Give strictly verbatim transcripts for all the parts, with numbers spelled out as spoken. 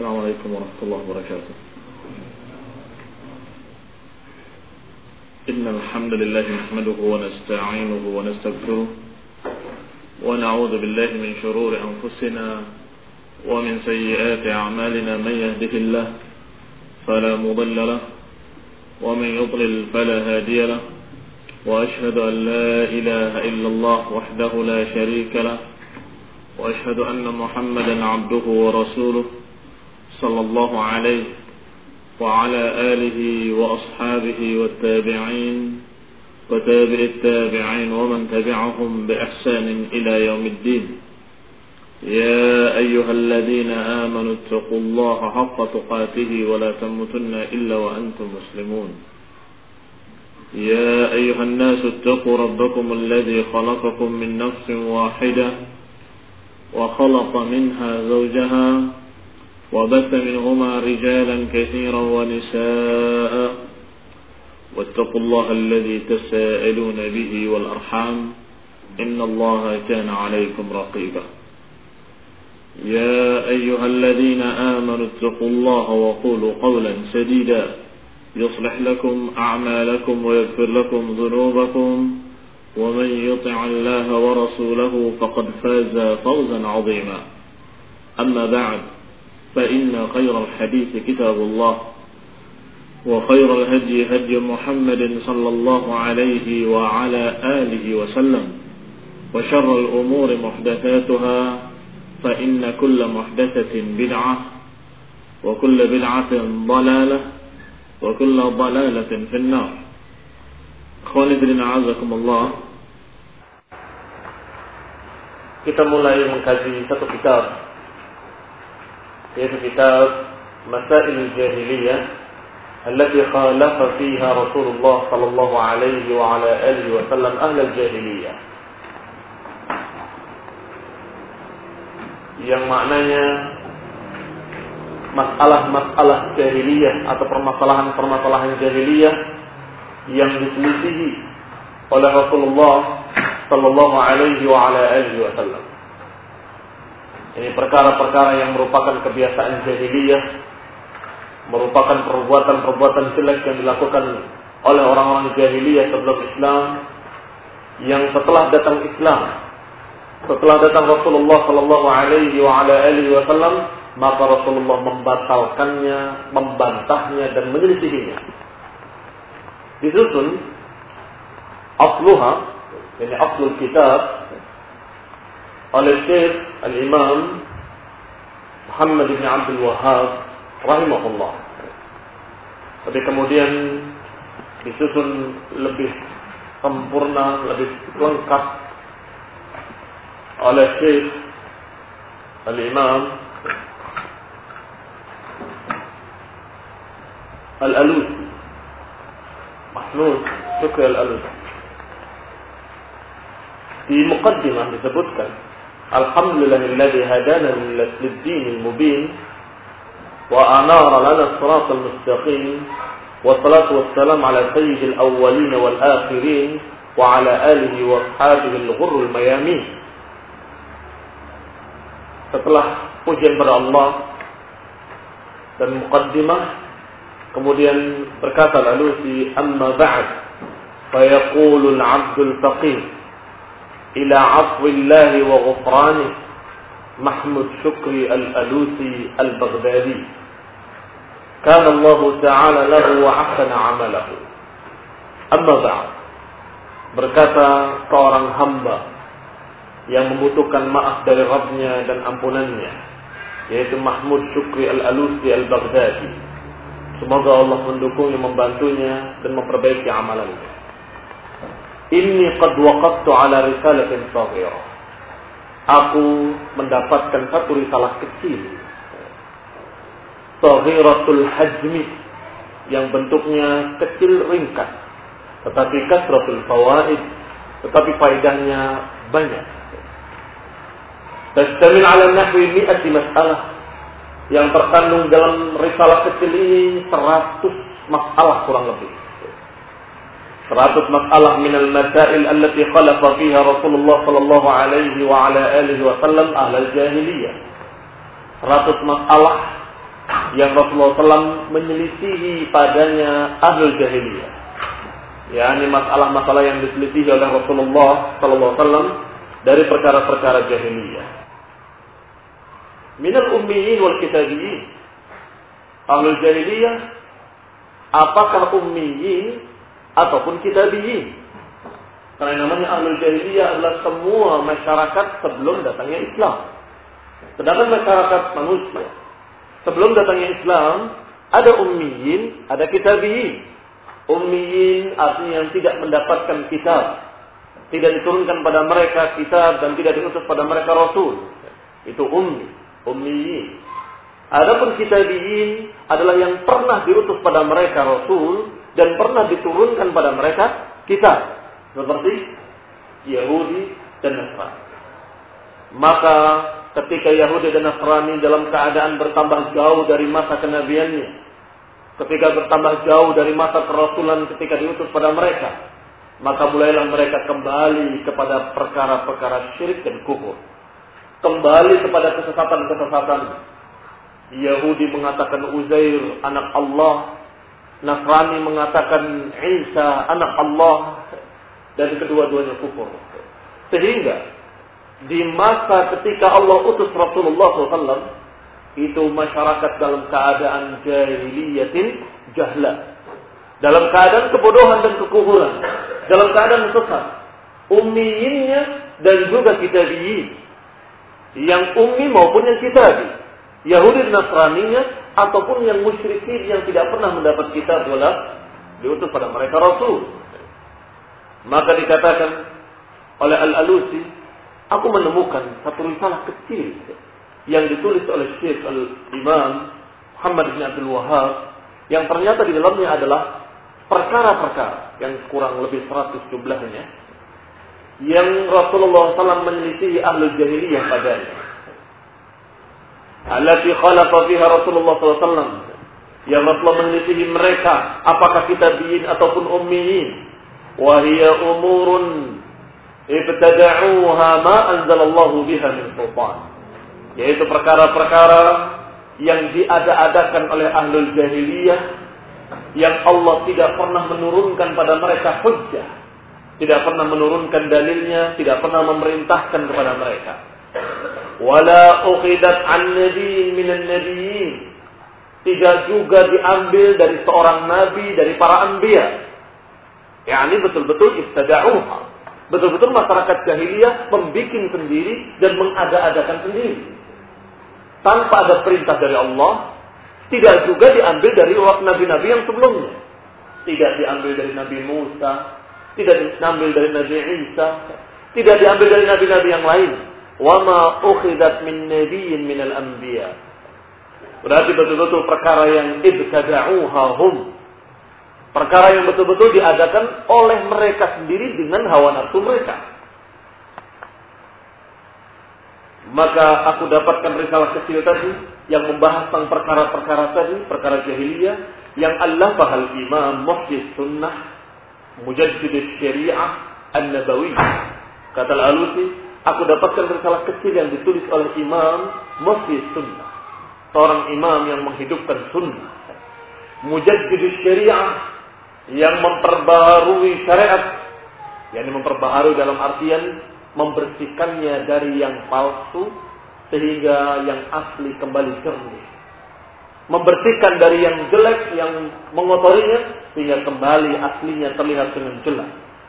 Assalamualaikum warahmatullahi wabarakatuh. Innal hamdalillah nahmaduhu wa nasta'inuhu wa nastaghfiruh wa na'udzu billahi min shururi anfusina wa min sayyiati a'malina man yahdihillahu fala mudilla lahu wa man yudlil fala hadiya lahu wa ashhadu an la ilaha illallah wahdahu la sharika lahu wa ashhadu anna Muhammadan 'abduhu wa rasuluh sallallahu alaihi wa ala alihi wa ashabihi wa tabi'in wa tabi'it tabi'in wa man tabi'ahum bi ihsanin ila yaumiddin. Ya ayyuhalladhina amanu ittaqullaha haqqa tuqatih wa la tamutunna illa wa antum muslimun. Ya ayyuhan nasu ittaqu rabbakum alladhi khalaqakum min nafsin wahidah wa khalaqa minha zawjaha وبث منهما رجالا كثيرا ونساء واتقوا الله الذي تساءلون به والأرحام إن الله كان عليكم رقيبا. يا أيها الذين آمنوا اتقوا الله وقولوا قولا سديدا يصلح لكم أعمالكم ويغفر لكم ذنوبكم ومن يطع الله ورسوله فقد فاز فوزا عظيما. أما بعد، فإن خير الحديث كتاب الله وخير الهدي هدي محمد صلى الله عليه وعلى آله وسلم وشر الأمور محدثاتها فإن كل محدثة بدعة وكل بدعة ضلالة وكل ضلالة في النار. Akhwani fillah, a'azakumullah. Kita mulai mengkaji satu kitab, yaitu kitab Masail Jahiliyah allati khalafa fiha Rasulullah sallallahu alaihi wa ala alihi wa sallam ahlul jahiliyah, yang maknanya masalah-masalah jahiliyah atau permasalahan-permasalahan jahiliyah yang diselisihi oleh Rasulullah sallallahu alaihi wa ala alihi wa sallam. Ini perkara-perkara yang merupakan kebiasaan jahiliyah, merupakan perbuatan-perbuatan jelek yang dilakukan oleh orang-orang jahiliyah sebelum Islam, yang setelah datang Islam, setelah datang Rasulullah sallallahu alaihi wa ala alihi wasallam, maka Rasulullah membatalkannya, membantahnya dan menyelisihinya. Disusun asluha, ini aslul kitab, oleh Syekh Al-Imam Muhammad bin Abdul Wahhab rahimahullah. Tapi kemudian disusun lebih sempurna, lebih lengkap oleh Syekh Al-Imam Al-Alusi, Mahmud Syukri Al-Alusi. Di muqaddimah disebutkan, Alhamdulillahilladzi hadana lid-dinil mubin wa anara lana as-siratal mustaqim wa salatu wassalam ala sayyidil awwalin wal akhirin wa ala alihi wa ashabihi al-ghurril mayamin. Setelah pujian pada Allah dan muqaddimah, kemudian berkata Al-Alusi, amma ba'd fa yaqulu al-'abdul faqih ila 'afwillahi wa ghufranih, Mahmud Syukri Al-Alusi Al-Baghdadi. Kana Allah Ta'ala lahu wa ahsana 'amalahu. Amma ba'd, berkata seorang hamba yang membutuhkan maaf dari Rabbnya dan ampunannya, yaitu Mahmud Syukri Al-Alusi Al-Baghdadi. Semoga Allah mendukungnya, membantunya dan memperbaiki amalannya. Inni qad waqaftu ala risalatin saghirah. Aku mendapatkan satu risalah kecil, saghiratul hajmi, yang bentuknya kecil ringkas, tetapi kasratul fawaid, tetapi faedahnya banyak. Tastamil ala nahwi mi'ati mas'alah, yang terkandung dalam risalah kecil ini seratus masalah kurang lebih. seratus masalah minal masail allati khalafa fiha Rasulullah sallallahu alaihi wa ala alihi wa sallam ahlal jahiliyah. seratus masalah yang Rasulullah shallallahu alaihi wasallam menyelisihi padanya ahlul jahiliyah. yakni masalah-masalah yang diselisihi oleh Rasulullah shallallahu alaihi wasallam dari perkara-perkara jahiliyah. Minal ummiyin wal kitabiyin. Ahlul jahiliyah apakah ummiyin ataupun kitabiyin? Karena namanya ahlul jahiliyah adalah semua masyarakat sebelum datangnya Islam. Sedangkan masyarakat manusia sebelum datangnya Islam ada ummiyin, ada kitabiyin. Ummiyin artinya yang tidak mendapatkan kitab, tidak diturunkan pada mereka kitab dan tidak diutus pada mereka rasul. Itu ummi, ummiyin. Adapun kitabiyin adalah yang pernah diutus pada mereka rasul dan pernah diturunkan pada mereka kitab, seperti Yahudi dan Nasrani. Maka ketika Yahudi dan Nasrani dalam keadaan bertambah jauh dari masa kenabiannya, ketika bertambah jauh dari masa kerasulan ketika diutus pada mereka, maka mulailah mereka kembali kepada perkara-perkara syirik dan kufur, kembali kepada kesesatan-kesesatan. Yahudi mengatakan Uzair anak Allah, Nasrani mengatakan Isa anak Allah, dan kedua-duanya kufur. Sehingga di masa ketika Allah utus Rasulullah shallallahu alaihi wasallam, itu masyarakat dalam keadaan jahiliyatin jahla, dalam keadaan kebodohan dan kekufuran, dalam keadaan sesat. Ummiyinnya dan juga kitabiyin, yang ummi maupun yang kitabi, Yahudi dan Nasraninya ataupun yang musyrikin yang tidak pernah mendapat kitab wala diutus pada mereka rasul. Maka dikatakan oleh Al-Alusi, aku menemukan satu risalah kecil yang ditulis oleh Syekh Al-Imam Muhammad bin Abdul Wahhab, yang ternyata di dalamnya adalah perkara-perkara yang kurang lebih seratus jumlahnya, yang Rasulullah shallallahu alaihi wasallam menyelisihi ahlul jahiliyah padanya. Allati khalafa fiha Rasulullah shallallahu alaihi wasallam, yang Rasulullah menyelisihi mereka, apakah kitabiyin ataupun ummiyin. Wa hiya umurun ibtada'uha ma anzalallahu biha min sultan, yaitu perkara-perkara yang diada-adakan oleh ahlul jahiliyah, yang Allah tidak pernah menurunkan pada mereka hujjah, tidak pernah menurunkan dalilnya, tidak pernah memerintahkan kepada mereka. Wala ukhidat an nabiyyin minan nabiyyin, tidak juga diambil dari seorang nabi dari para anbiya. yakni betul-betul ibtada'uha, betul-betul masyarakat jahiliyah membuat sendiri dan mengada-adakan sendiri tanpa ada perintah dari Allah. Tidak juga diambil dari nabi-nabi yang sebelumnya, tidak diambil dari Nabi Musa, tidak diambil dari Nabi Isa, tidak diambil dari nabi-nabi yang lain. Wa ma ukhidat min nabiyyin minal anbiya, berarti betul-betul perkara yang ibtada'uha hum, perkara yang betul-betul diadakan oleh mereka sendiri dengan hawa nafsu mereka. Maka aku dapatkan risalah kecil tadi yang membahas tentang perkara-perkara tadi, perkara jahiliyah, yang Allah bahal Imam Muhdis Sunnah Mujaddid Syariah An-Nabawi. Kata Al-Alusi, aku dapatkan risalah kecil yang ditulis oleh Imam Muhdis Sunnah, seorang imam yang menghidupkan sunnah, Mujaddid Syariah, yang memperbaharui syariat, yakni memperbaharui dalam artian membersihkannya dari yang palsu sehingga yang asli kembali jernih, membersihkan dari yang jelek yang mengotorinya sehingga kembali aslinya terlihat dengan jelas,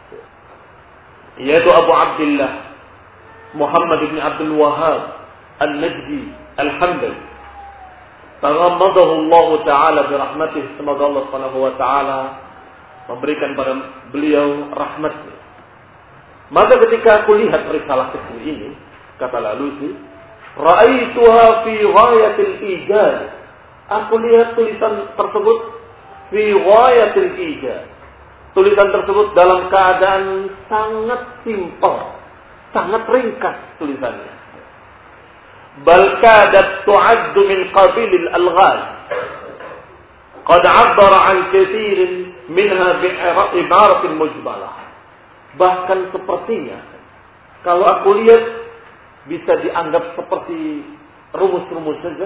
yaitu Abu Abdullah Muhammad bin Abdul Wahhab An-Najdi Al-Hambali, taghammadahu Allah taala bi rahmatih, semoga Allah Subhanahu wa taala memberikan pada beliau rahmatnya. Maka ketika aku lihat risalah kecil ini, kata Al-Alusi, ra'aituha fi ghayatil ijaz, aku lihat tulisan tersebut fi ghayatil ijaz, tulisan tersebut dalam keadaan sangat simpel, sangat ringkas tulisannya. Bal kadat tu'addu min qabilil alghaz, qad 'abbara 'an katsirin minha bi'ibaratin mujmalah. Bahkan sepertinya kalau aku lihat bisa dianggap seperti rumus-rumus saja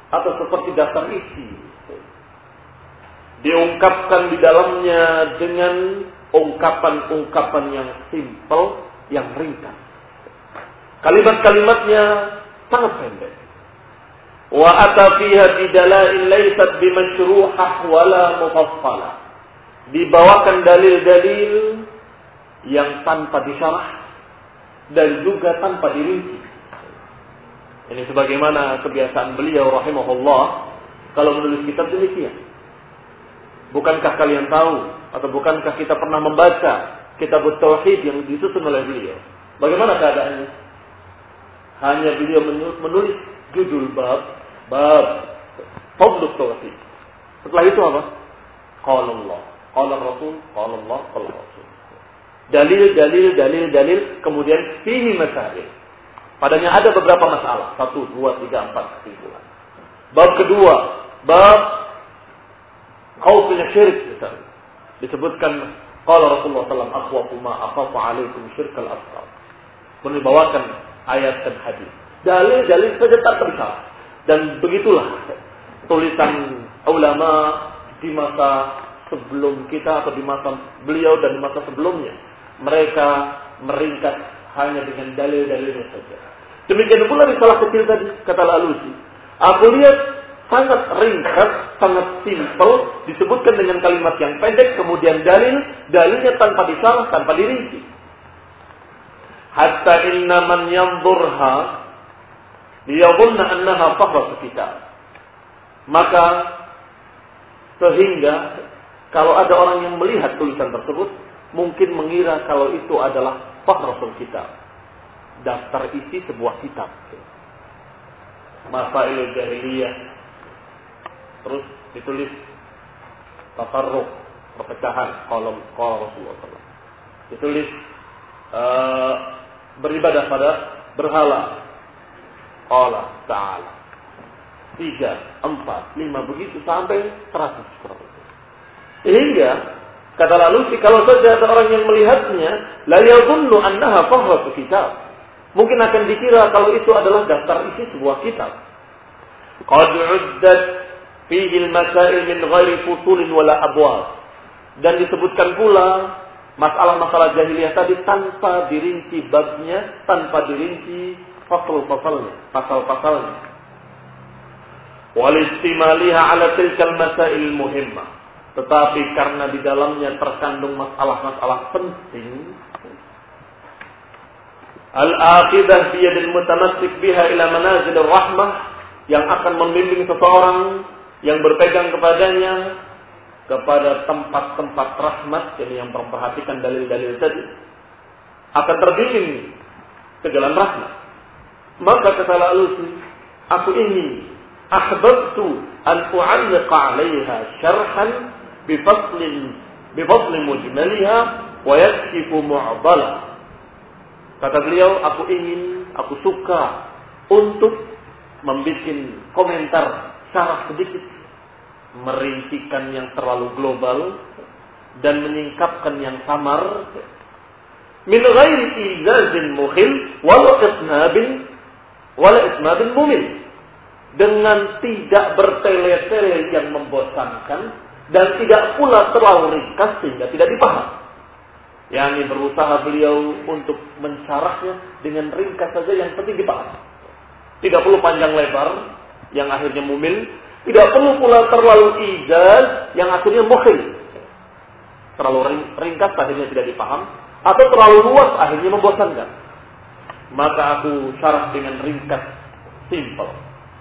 atau seperti daftar isi. Diungkapkan di dalamnya dengan ungkapan-ungkapan yang simpel, yang ringkas. Kalimat-kalimatnya sangat pendek. Wa ata fiha bidalail laysat bimasyruhah wala mufassalah. Dibawakan dalil-dalil yang tanpa disyarah dan juga tanpa dirinci. Ini sebagaimana kebiasaan beliau rahimahullah kalau menulis kitab demikian. Bukankah kalian tahu atau bukankah kita pernah membaca kitab tauhid yang disusun oleh beliau? Bagaimana keadaannya? Hanya beliau menulis judul bab, bab Fadlul Tauhid. Setelah itu apa? Qala Allah, qala Rasul, qala Allah, qala Rasul. Dalil, dalil, dalil, dalil, kemudian fihi masail. Padanya ada beberapa masalah. Satu, dua, tiga, empat kesimpulan. Bab kedua, bab khawful syirik misalnya. Disebutkan qala Rasulullah sallallahu alaihi wasallam akhwafu ma akhafu alaikum syirkal asghar. Kemudian dibawakan ayat dan hadis. Dalil-dalil saja tak tersalah. Dan begitulah tulisan ulama di masa sebelum kita atau di masa beliau dan di masa sebelumnya. Mereka meringkas hanya dengan dalil-dalilnya saja. Demikian pula risalah kecil tadi, kata Al-Alusi. Aku lihat sangat ringkas, sangat simpel, disebutkan dengan kalimat yang pendek, kemudian dalil, dalilnya tanpa disalah, tanpa dirinci. Hatta inna man yanzurha liyadhunna annaha fahratu kitab. Maka sehingga kalau ada orang yang melihat tulisan tersebut mungkin mengira kalau itu adalah fahratu kitab, daftar isi sebuah kitab. Masail jahiliyah, terus ditulis tafarruq, perpecahan, kolom qala Rasulullah sallallahu alaihi wasallam. Ditulis uh, beribadah pada berhala. Allah Ta'ala. Tiga, empat, lima, begitu sampai seratus. Sehingga, kata Lalusi, kalau saja ada orang yang melihatnya, la yadhunnu annaha fahratu kitab. Mungkin akan dikira kalau itu adalah daftar isi sebuah kitab. Qad 'uddat fihi al-masail min ghairi fusulin wala abwab. Dan disebutkan pula masalah-masalah jahiliyah tadi tanpa dirinci babnya, tanpa dirinci fasal-fasalnya, pasal-pasalnya. Wal istimaliha ala tilkal masail muhimmah. Tetapi karena di dalamnya terkandung masalah-masalah penting, al-aqidah bi yadil mutamassik biha ila manazil rahmah, yang akan membimbing seseorang yang berpegang kepadanya kepada tempat-tempat rahmat, jadi yang memperhatikan dalil-dalil tadi, akan terbimbing ke jalan rahmat. Maka kata Al-Alusi, aku ingin ahbabtu an u'alliqa 'alayha syarhan bi faslin bi fasli mujmaliha wa yakshifu mu'dala. Kata beliau, aku ingin, aku suka untuk membuat komentar syarah sedikit, merincikan yang terlalu global dan menyingkapkan yang samar, min ghairi izazin mukhil wala isnabin wala isnabin mumil, dengan tidak bertele-tele yang membosankan dan tidak pula terlalu ringkas sehingga tidak dipaham. Yang ini berusaha beliau untuk mensyarahnya dengan ringkas saja yang penting dipaham. Tidak perlu panjang lebar yang akhirnya mumil, tidak perlu pula terlalu ijaz yang akhirnya mukhil. Terlalu ringkas akhirnya tidak dipaham, atau terlalu luas akhirnya membosankan. Maka aku syarah dengan ringkas, simple.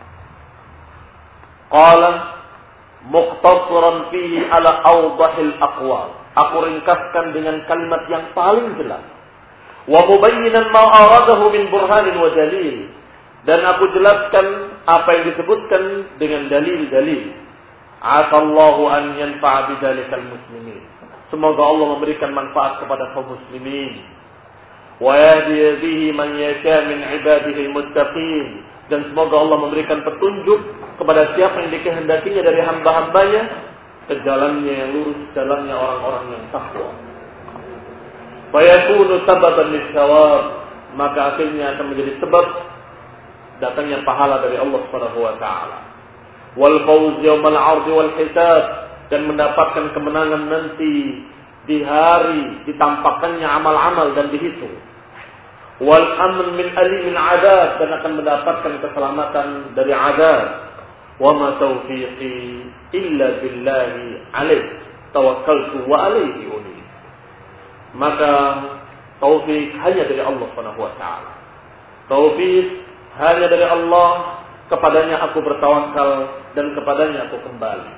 Qala muqtasiran fihi ala awdahil aqwal. Aku ringkaskan dengan kalimat yang paling jelas. Wa mubayyinan ma aradahu min burhanin wa dalil. Dan aku jelaskan apa yang disebutkan dengan dalil-dalil. Asallahu an yanfa'a bidzalikal muslimin. Semoga Allah memberikan manfaat kepada kaum muslimin. Wa yahdi bihi man yasha min ibadihi almuttaqin. Dan semoga Allah memberikan petunjuk kepada siapa yang dikehendakinya dari hamba-hambanya ke jalannya yang lurus, jalannya orang-orang yang takwa. Fa yakunu sababan lis-shawab, maka akhirnya akan menjadi sebab datangnya pahala dari Allah Subhanahu wa taala. wal fawz yaumal 'ardhi wal hisab, dan mendapatkan kemenangan nanti di hari ditampakkannya amal-amal dan dihitung. Wal amn min alimin 'adzab, dan akan mendapatkan keselamatan dari azab. Wa ma taufiqi illa billahi alaihi tawakkaltu wa alaihi unib. Maka taufik hanya dari Allah Subhanahu wa taala. Taufik hanya dari Allah, kepadanya aku bertawakal dan kepadanya aku kembali.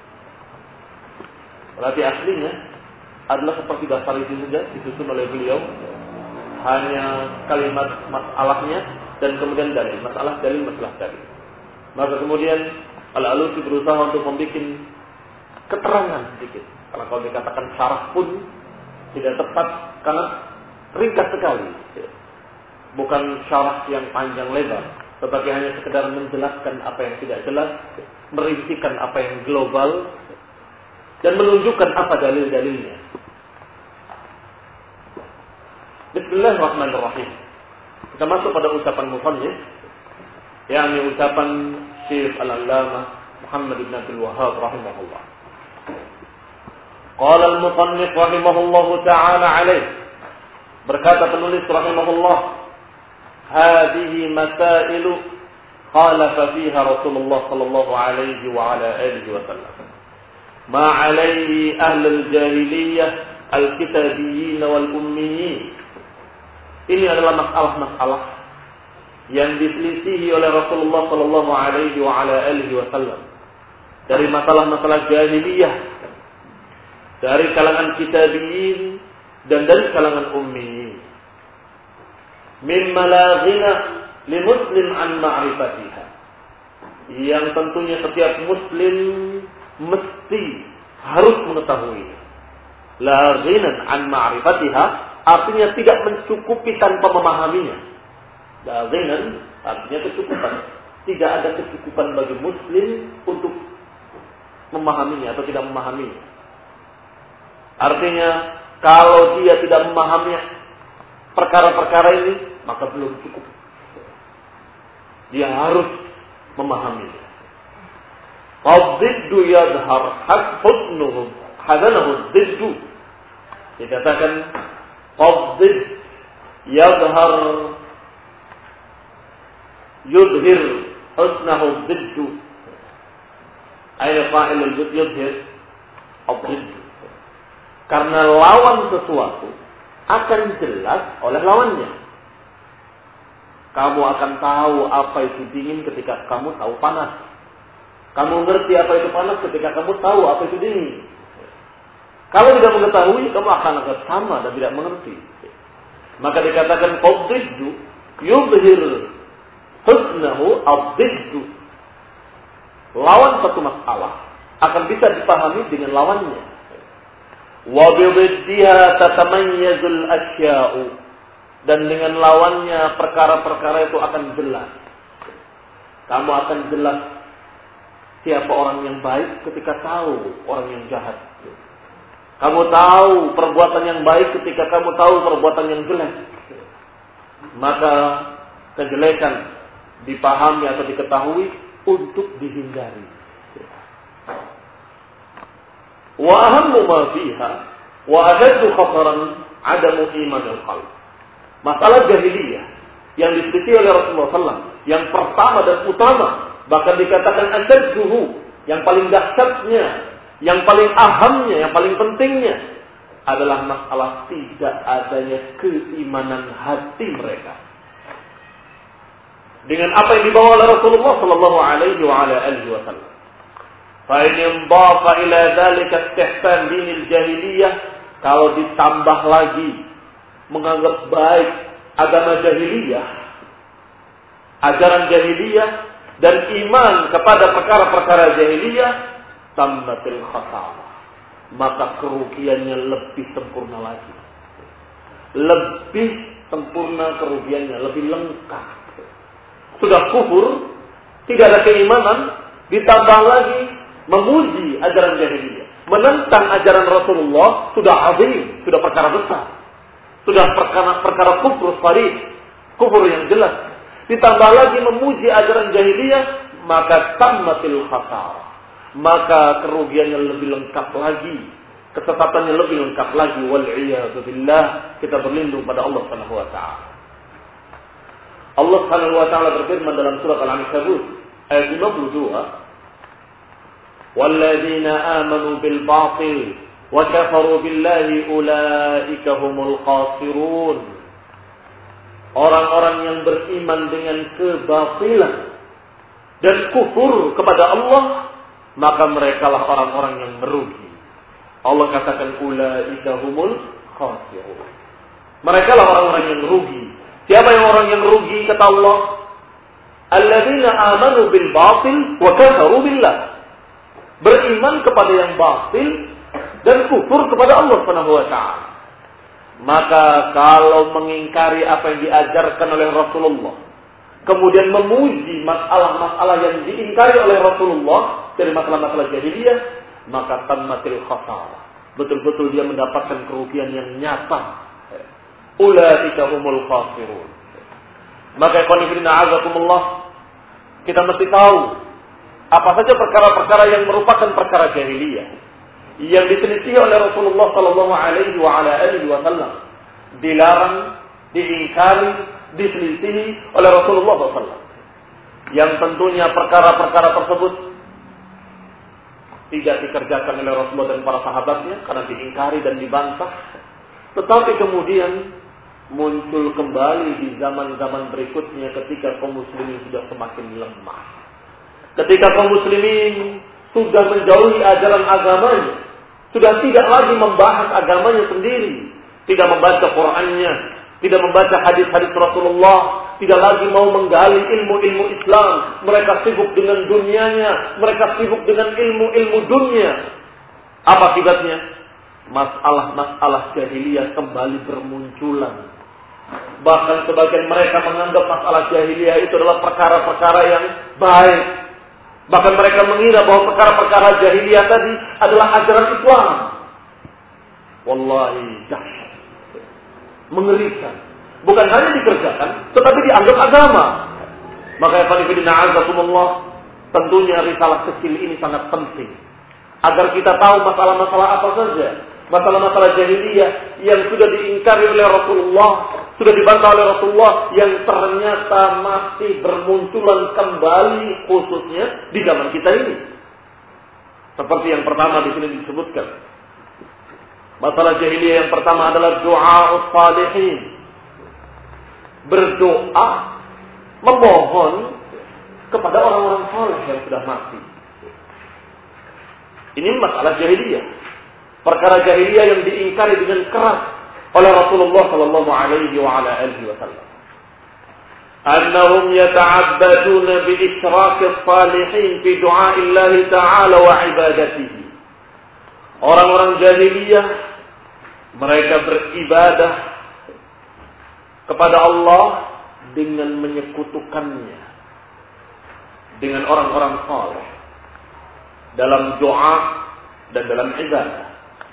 Berarti aslinya adalah seperti dasar itu saja disusun oleh beliau, hanya kalimat masalahnya dan kemudian dalil, masalah dalil, masalah dalil. Maka kemudian Al-Alusi berusaha untuk membuat keterangan sedikit. Karena kalau dikatakan syarah pun tidak tepat karena ringkas sekali. Bukan syarah yang panjang lebar, tetapi hanya sekedar menjelaskan apa yang tidak jelas, merincikan apa yang global, dan menunjukkan apa dalil-dalilnya. Bismillahirrahmanirrahim. Kita masuk pada ucapan musannif, yakni ucapan Syekh Al-Allamah Muhammad ibn Abdul Wahhab rahimahullah. Qala al-musannif rahimahullahu ta'ala alaih. Berkata penulis rahimahullah, hadhihi masailu khalafa fiha Rasulullah sallallahu alaihi wa ala alihi wa sallam. Ma alaihi ahlul jahiliyah al-kitabiyyin wal ummiyin. Ini adalah masalah-masalah yang diselisihi oleh Rasulullah sallallahu alaihi wa ala alihi wasallam. Dari masalah-masalah jahiliyah, dari kalangan kitabiyin dan dari kalangan ummiyin. Mimma la ghina li muslim an ma'rifatiha. Yang tentunya setiap muslim mesti harus mengetahui. La ghina an ma'rifatiha artinya tidak mencukupi tanpa memahaminya. Lazinan artinya kecukupan. Tidak ada kecukupan bagi muslim untuk memahaminya atau tidak memahaminya. Artinya kalau dia tidak memahami perkara-perkara ini, maka belum cukup. Dia harus memahaminya. Fadziddu yadhar husnuhu hadanahu dziddu. Dikatakan fadzid yadhar yudhir husnahu dziddu. Ayat fa'ilul yudhir dziddu. Karena lawan sesuatu akan jelas oleh lawannya. Kamu akan tahu apa itu dingin ketika kamu tahu panas. Kamu ngerti apa itu panas ketika kamu tahu apa itu dingin. Kalau tidak mengetahui, kamu akan agak sama dan tidak mengerti. Maka dikatakan dziddu yudhir husnahu dziddu. Lawan satu masalah akan bisa dipahami dengan lawannya. Wa biddiha tatamayyazul asya'u. Dan dengan lawannya perkara-perkara itu akan jelas. Kamu akan jelas siapa orang yang baik ketika tahu orang yang jahat. Kamu tahu perbuatan yang baik ketika kamu tahu perbuatan yang jelek. Maka kejelekan dipahami atau diketahui untuk dihindari. Wa ahammu ma fiha wa ashaddu khataran adamu imanul qalb. Masalah jahiliyah yang diselidiki oleh Rasulullah sallallahu alaihi wasallam yang pertama dan utama, bahkan dikatakan asyadduhu, yang paling dahsyatnya, yang paling ahamnya, yang paling pentingnya adalah masalah tidak adanya keimanan hati mereka dengan apa yang dibawa oleh Rasulullah sallallahu alaihi wasallam. Fa in dhafa ila dzalika istihsan dinil jahiliyah, kalau ditambah lagi menganggap baik agama jahiliyah, ajaran jahiliyah dan iman kepada perkara-perkara jahiliyah, tammatil khasarah, maka kerugiannya lebih sempurna lagi. Lebih sempurna kerugiannya, lebih lengkap. Sudah kufur, tidak ada keimanan, ditambah lagi memuji ajaran jahiliyah, menentang ajaran Rasulullah, sudah azim, sudah perkara besar. Sudah perkara, perkara kufur sharih, kufur yang jelas. Ditambah lagi memuji ajaran jahiliyah, maka tammatil khasarah. Maka kerugiannya lebih lengkap lagi, kesesatan lebih lengkap lagi. Wal'iyadu billah, kita berlindung pada Allah Subhanahu wa taala. Allah Subhanahu wa taala berfirman dalam surat Al-Ankabut ayat lima puluh dua, "Walladzina amanu bil batil wa kafaru billahi ulaika humul khasirun." Orang-orang yang beriman dengan kebatilan dan kufur kepada Allah, maka merekalah orang-orang yang merugi. Allah katakan ulaika humul khasirun. Merekalah orang-orang yang rugi. Siapa yang orang yang rugi kata Allah? Alladzina amanu bil batil wa kafaru billah. Beriman kepada yang batil dan kufur kepada Allah Subhanahu wa taala. Maka kalau mengingkari apa yang diajarkan oleh Rasulullah, kemudian memuji masalah-masalah yang diingkari oleh Rasulullah dari masalah-masalah jahiliyah, maka tammatil khasarah. Betul-betul dia mendapatkan kerugian yang nyata. Ulaika humul khasirun. Maka ikhwan fillah azakumullah, kita mesti tahu apa saja perkara-perkara yang merupakan perkara jahiliyah yang diselisih oleh Rasulullah sallallahu alaihi wa ala alihi wasallam, dilarang, diingkari, diselisihi oleh Rasulullah sallallahu alaihi wasallam. Yang tentunya perkara-perkara tersebut tidak dikerjakan oleh Rasulullah dan para sahabatnya karena diingkari dan dibantah. Tetapi kemudian muncul kembali di zaman-zaman berikutnya ketika kaum muslimin sudah semakin lemah. Ketika kaum muslimin sudah menjauhi ajaran agamanya, sudah tidak lagi membahas agamanya sendiri, tidak membaca Qur'annya, tidak membaca hadis-hadis Rasulullah, tidak lagi mau menggali ilmu-ilmu Islam. Mereka sibuk dengan dunianya, mereka sibuk dengan ilmu-ilmu dunia. Apa akibatnya? Masalah-masalah jahiliyah kembali bermunculan. Bahkan sebagian mereka menganggap masalah jahiliyah itu adalah perkara-perkara yang baik. Bahkan mereka mengira bahwa perkara-perkara jahiliyah tadi adalah ajaran Islam. Wallahi dahsyat, mengerikan. Bukan hanya dikerjakan, tetapi dianggap agama. Maka ya qanifidina azakumullah, tentunya risalah kecil ini sangat penting agar kita tahu masalah-masalah apa saja, masalah-masalah jahiliyah yang sudah diingkari oleh Rasulullah, sudah dibantah oleh Rasulullah, yang ternyata masih bermunculan kembali khususnya di zaman kita ini. Seperti yang pertama di sini disebutkan. Masalah jahiliyah yang pertama adalah du'a'us salihin. Berdoa, memohon kepada orang-orang saleh yang sudah mati. Ini masalah jahiliyah. Perkara jahiliyah yang diingkari dengan keras oleh Rasulullah sallallahu alaihi wa ala alihi wasallam. Annahum yata'abbaduna bi isyraqis salihin fi du'aillah ta'ala wa ibadatihi. Orang-orang jahiliyah mereka beribadah kepada Allah dengan menyekutukannya dengan orang-orang saleh dalam doa dan dalam ibadah.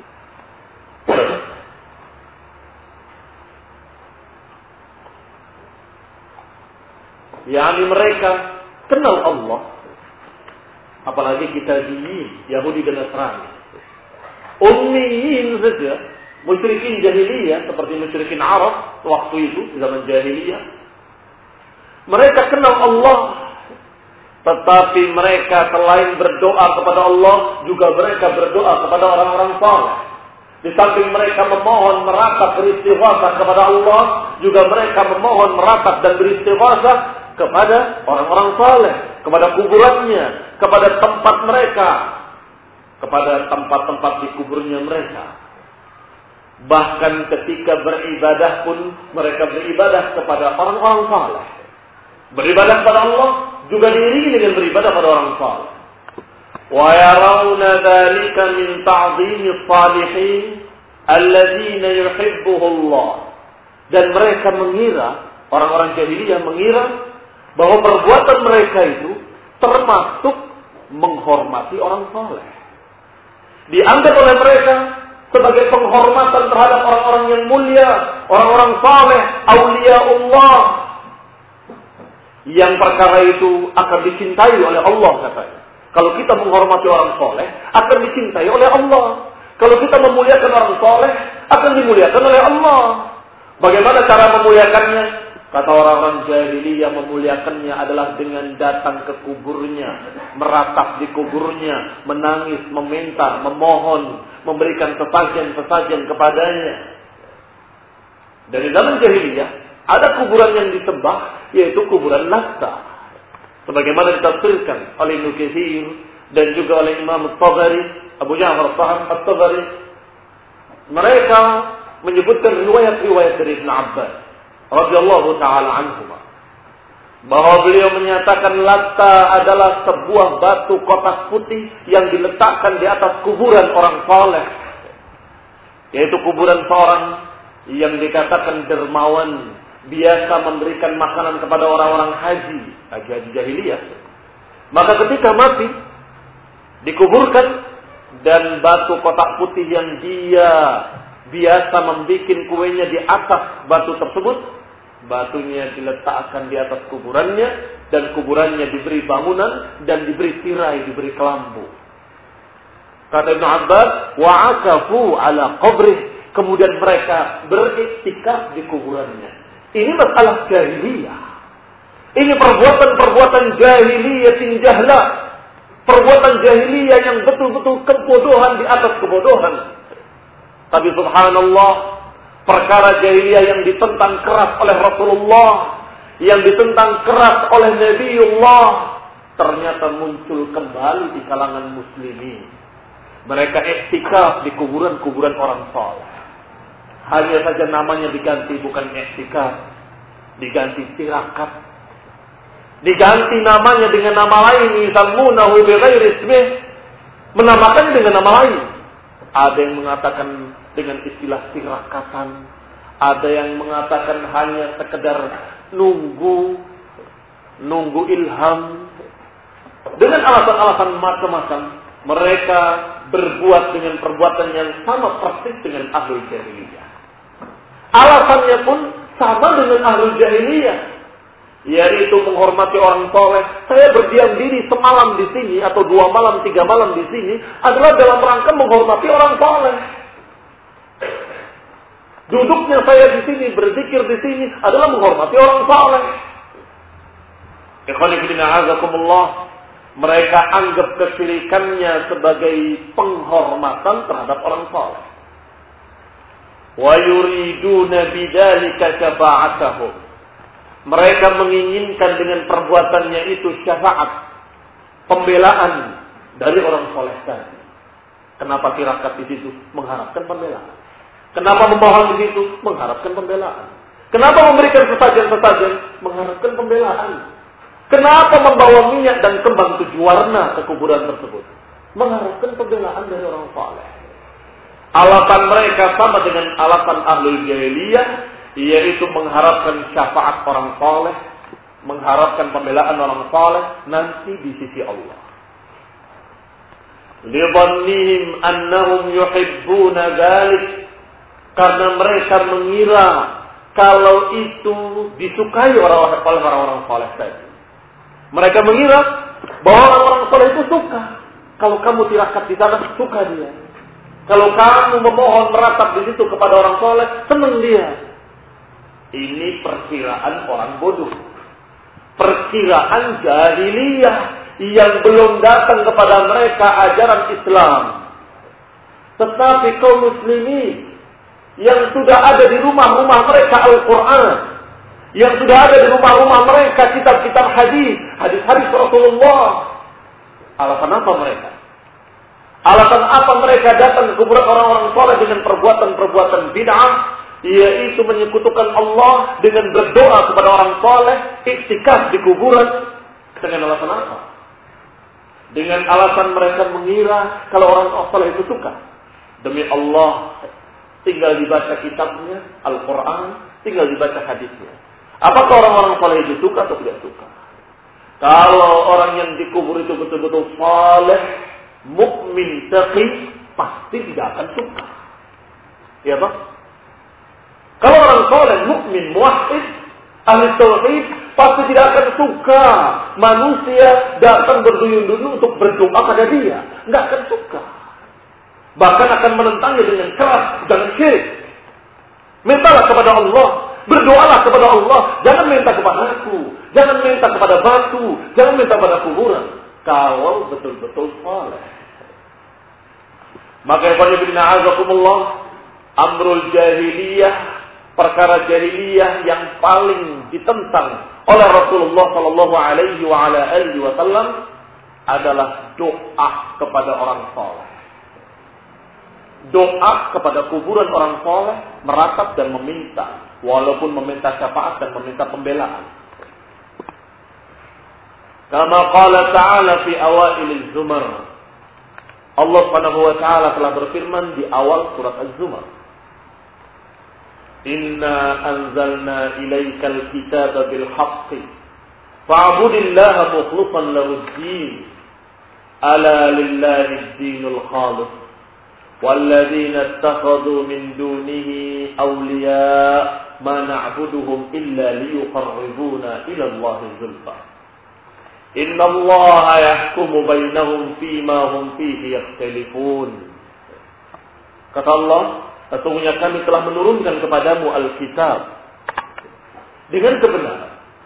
Yani mereka kenal Allah, apalagi kita di Yahudi dan Nasrani, ummiyin saja, musyrikin jahiliyah seperti musyrikin Arab waktu itu zaman jahiliyah. Mereka kenal Allah, tetapi mereka selain berdoa kepada Allah, juga mereka berdoa kepada orang-orang saleh. Di samping mereka memohon meratap beristighosah kepada Allah, juga mereka memohon meratap dan beristighosah kepada orang-orang saleh, kepada kuburannya, kepada tempat mereka, kepada tempat-tempat di kuburnya mereka. Bahkan ketika beribadah pun mereka beribadah kepada orang-orang saleh. Beribadah kepada Allah juga diiringi dengan beribadah pada orang saleh. Wa yarawna dzalika min ta'dhimis salihin alladzina yuhibbuhu Allah. Dan mereka mengira, orang-orang jahiliyah mengira bahwa perbuatan mereka itu termasuk menghormati orang saleh. Dianggap oleh mereka sebagai penghormatan terhadap orang-orang yang mulia, orang-orang saleh, aulia Allah. Yang perkara itu akan dicintai oleh Allah katanya. Kalau kita menghormati orang soleh, akan dicintai oleh Allah. Kalau kita memuliakan orang soleh, akan dimuliakan oleh Allah. Bagaimana cara memuliakannya? Kata orang-orang jahiliyah, memuliakannya adalah dengan datang ke kuburnya, meratap di kuburnya, menangis, meminta, memohon, memberikan sesajen-sesajen kepadanya. Dari zaman jahiliyah, ada kuburan yang disembah, yaitu kuburan Latta. Sebagaimana ditafsirkan oleh Ibnu Katsir dan juga oleh Imam At-Tabari, Abu Ja'far At-Tabari. Mereka menyebutkan riwayat-riwayat dari Ibn Abbas radhiyallahu taala anhuma, bahwa beliau menyatakan Latta adalah sebuah batu kotak putih yang diletakkan di atas kuburan orang saleh, yaitu kuburan seorang yang dikatakan dermawan, biasa memberikan makanan kepada orang-orang haji, haji-haji jahiliyah. Maka ketika mati dikuburkan, dan batu kotak putih yang dia biasa membuat kuenya di atas batu tersebut, batunya diletakkan di atas kuburannya, dan kuburannya diberi bangunan dan diberi tirai, diberi kelambu. Kata Ibn Abbas, wa'akafu ala qabrih, kemudian mereka beriktikaf di kuburannya. Ini masalah jahiliyah. Ini perbuatan-perbuatan jahiliyah yang jahla, perbuatan jahiliyah yang betul-betul kebodohan di atas kebodohan. Tapi subhanallah, perkara jahiliyah yang ditentang keras oleh Rasulullah, yang ditentang keras oleh Nabiullah, ternyata muncul kembali di kalangan muslimin. Mereka iktikaf di kuburan-kuburan orang saleh. Hanya saja namanya diganti, bukan iktikaf, diganti tirakat. Diganti namanya dengan nama lain, yusammunahu bighairi ismih, menamakannya dengan nama lain. Ada yang mengatakan dengan istilah tirakatan, ada yang mengatakan hanya sekedar nunggu nunggu ilham. Dengan alasan-alasan macam-macam, mereka berbuat dengan perbuatan yang sama persis dengan ahlul jahiliyah. Alasannya pun sama dengan ahlul jahiliyah, yaitu menghormati orang soleh. Saya berdiam diri semalam di sini atau dua malam, tiga malam di sini adalah dalam rangka menghormati orang soleh. Duduknya saya di sini, berzikir di sini adalah menghormati orang soleh. Ikhwani fillah azakumullah, mereka anggap kesyirikannya sebagai penghormatan terhadap orang soleh. Wa yuriduna bidzalika syafa'atahum. Mereka menginginkan dengan perbuatannya itu syafaat, pembelaan dari orang soleh tadi. Kenapa tirakat di situ? Mengharapkan pembelaan. Kenapa memohon di situ? Mengharapkan pembelaan. Kenapa memberikan sesajen-sesajen? Mengharapkan pembelaan. Kenapa membawa minyak dan kembang tujuh warna ke kuburan tersebut? Mengharapkan pembelaan dari orang saleh. Alasan mereka sama dengan alasan ahlul jahiliyah, yaitu mengharapkan syafaat orang saleh, mengharapkan pembelaan orang saleh nanti di sisi Allah. Lidhannihim annahum yuhibbuna dzalik, karena mereka mengira kalau itu disukai oleh orang-orang saleh tadi. Mereka mengira bahwa orang-orang saleh itu suka. Kalau kamu tirakat di sana, suka dia. Kalau kamu memohon meratap di situ kepada orang saleh, senang dia. Ini perkiraan orang bodoh. Perkiraan jahiliyah yang belum datang kepada mereka ajaran Islam. Tetapi kaum muslimin yang sudah ada di rumah-rumah mereka Al-Quran, yang sudah ada di rumah-rumah mereka kitab-kitab hadis, hadis-hadis Rasulullah. Alasan apa mereka? Alasan apa mereka datang ke kuburan orang-orang saleh dengan perbuatan-perbuatan bid'ah, yaitu menyekutukan Allah dengan berdoa kepada orang saleh, iktikaf di kuburan? Dengan alasan apa? Dengan alasan mereka mengira kalau orang saleh itu suka. Demi Allah, tinggal dibaca kitabnya, Al-Quran, tinggal dibaca hadisnya. Apakah orang-orang saleh itu suka atau tidak suka? Kalau orang yang dikubur itu betul-betul saleh, mukmin, taqi, pasti tidak akan suka. Ya Pak? Kalau orang saleh, mukmin, muwahhid, ahli tauhid, pasti tidak akan suka manusia datang berduyun-duyun untuk berdoa pada dia. Nggak akan suka. Bahkan akan menentangnya dengan keras. Jangan syirik. Mintalah kepada Allah. Berdoalah kepada Allah. Jangan minta kepada aku. Jangan minta kepada batu. Jangan minta kepada kuburan. Kalau betul-betul saleh. Maka ikhwan a'azakumullah, amrul jahiliyah, perkara jahiliyah yang paling ditentang oleh Rasulullah sallallahu alaihi wa ala alihi wasallam adalah doa kepada orang saleh. Doa kepada kuburan orang saleh, meratap dan meminta, walaupun meminta syafaat dan meminta pembelaan. Kama qala ta'ala fi awailil zumar. Allah Subhanahu wa taala telah berfirman di awal surat Az-Zumar. Inna anzalna ilaikal kitaba bil haqqi fa'budillaha mukhlishan lahud-din. Ala lillahi ad-dinul khalis. Walladzina ittakhadhu min dunihi awliya ma na'buduhum illa liyuqarribuna ila Allahi zulfa. Inna Allah yahkumu bainahum fima hum fihi yakhtalifun. Kata Allah, sesungguhnya kami telah menurunkan kepadamu Alkitab dengan kebenaran.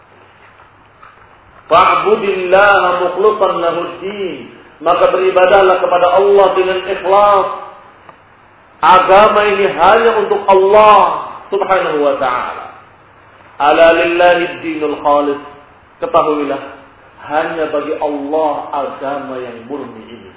Fa'budillaha mukhlishan lahud-din, maka beribadahlah kepada Allah dengan ikhlas. Agama ini hanya untuk Allah Subhanahu wa ta'ala. Ala lillahi ad-dinul khalis. Ketahuilah, hanya bagi Allah agama yang murni ini.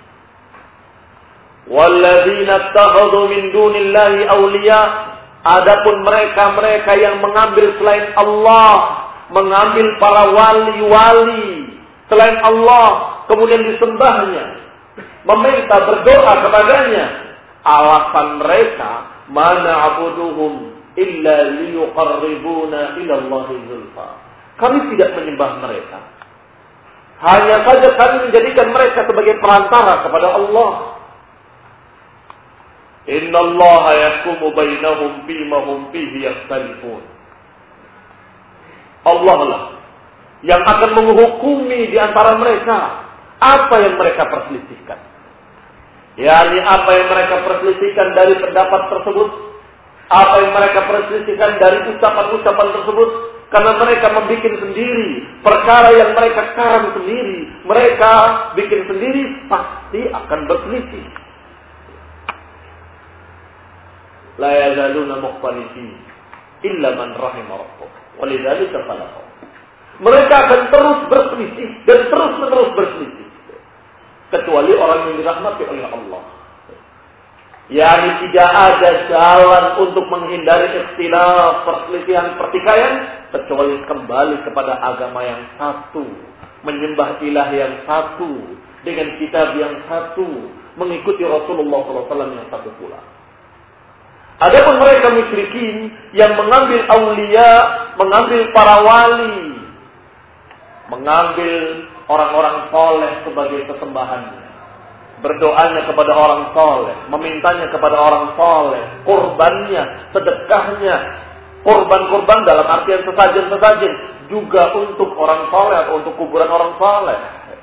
Walladzina ittakhadhu min dunillahi awliya, adapun mereka-mereka yang mengambil selain Allah, mengambil para wali-wali selain Allah, kemudian disembahnya, meminta berdoa kepadanya, alasan mereka, mana abuduhum illa liyuqarribuna ila Allahi zulfa. Kami tidak menyembah mereka, hanya saja kami menjadikan mereka sebagai perantara kepada Allah. Inna Allah yahkumu bainahum fima hum fihi yakhtalifun. Allah lah yang akan menghukumi di antara mereka apa yang mereka perselisihkan. yakni apa yang mereka perselisihkan dari pendapat tersebut, apa yang mereka perselisihkan dari ucapan-ucapan tersebut. Karena mereka membuat sendiri perkara yang mereka karang sendiri, mereka bikin sendiri, pasti akan berselisih. La yazaluna mukhtalifin illa man rahima rabbuk. Walidzalika khalaqahum. Mereka akan terus berselisih dan terus-menerus berselisih, kecuali orang yang dirahmati oleh Allah. Yani tidak ada jalan untuk menghindari ikhtilaf, perselisihan, pertikaian, kecuali kembali kepada agama yang satu, menyembah ilah yang satu, dengan kitab yang satu, mengikuti Rasulullah shallallahu alaihi wasallam yang satu pula. Adapun mereka musyrikin yang mengambil aulia, mengambil para wali, mengambil orang-orang soleh sebagai sesembahannya, berdoanya kepada orang soleh, memintanya kepada orang soleh, kurbannya, sedekahnya, kurban-kurban dalam artian sesajen-sesajen juga untuk orang soleh atau untuk kuburan orang soleh.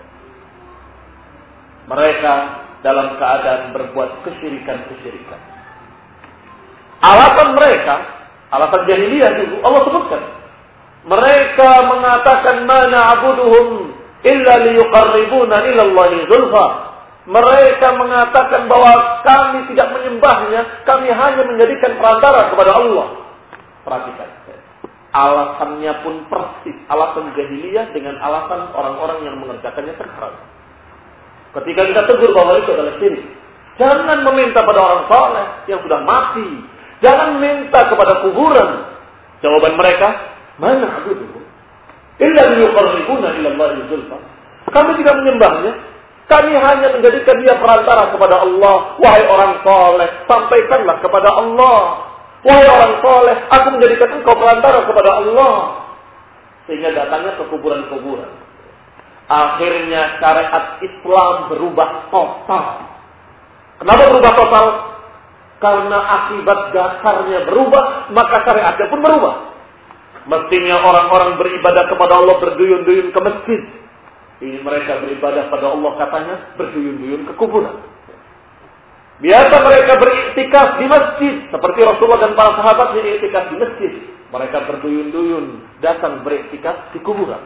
Mereka dalam keadaan berbuat kesyirikan-kesyirikan. Alasan mereka, alasan jahiliyah itu Allah sebutkan. Mereka mengatakan mana abuduhum illa liyuqarribuna ila Allahi zulfa. Mereka mengatakan bahwa kami tidak menyembahnya, kami hanya menjadikan perantara kepada Allah. Perhatikan. Alasannya pun persis alasan jahiliyah dengan alasan orang-orang yang mengerjakannya sekarang. Ketika kita tegur bahwa itu adalah syirik, jangan meminta pada orang saleh yang sudah mati. Jangan minta kepada kuburan. Jawaban mereka, mana abuduhum illa liyuqarribuna ila Allahi zulfa. Kami tidak menyembahnya, kami hanya menjadikan dia perantara kepada Allah. Wahai orang soleh, sampaikanlah kepada Allah. Wahai orang soleh, aku menjadikan engkau perantara kepada Allah. Sehingga datangnya ke kuburan-kuburan. Akhirnya syariat Islam berubah total. Kenapa berubah total? Karena akibat dasarnya berubah, maka syariatnya pun berubah. Mestinya orang-orang beribadah kepada Allah berduyun-duyun ke masjid. Ini mereka beribadah pada Allah katanya berduyun-duyun ke kuburan. Biasa mereka beriktikaf di masjid. Seperti Rasulullah dan para sahabat beriktikaf di masjid. Mereka berduyun-duyun datang beriktikaf di kuburan.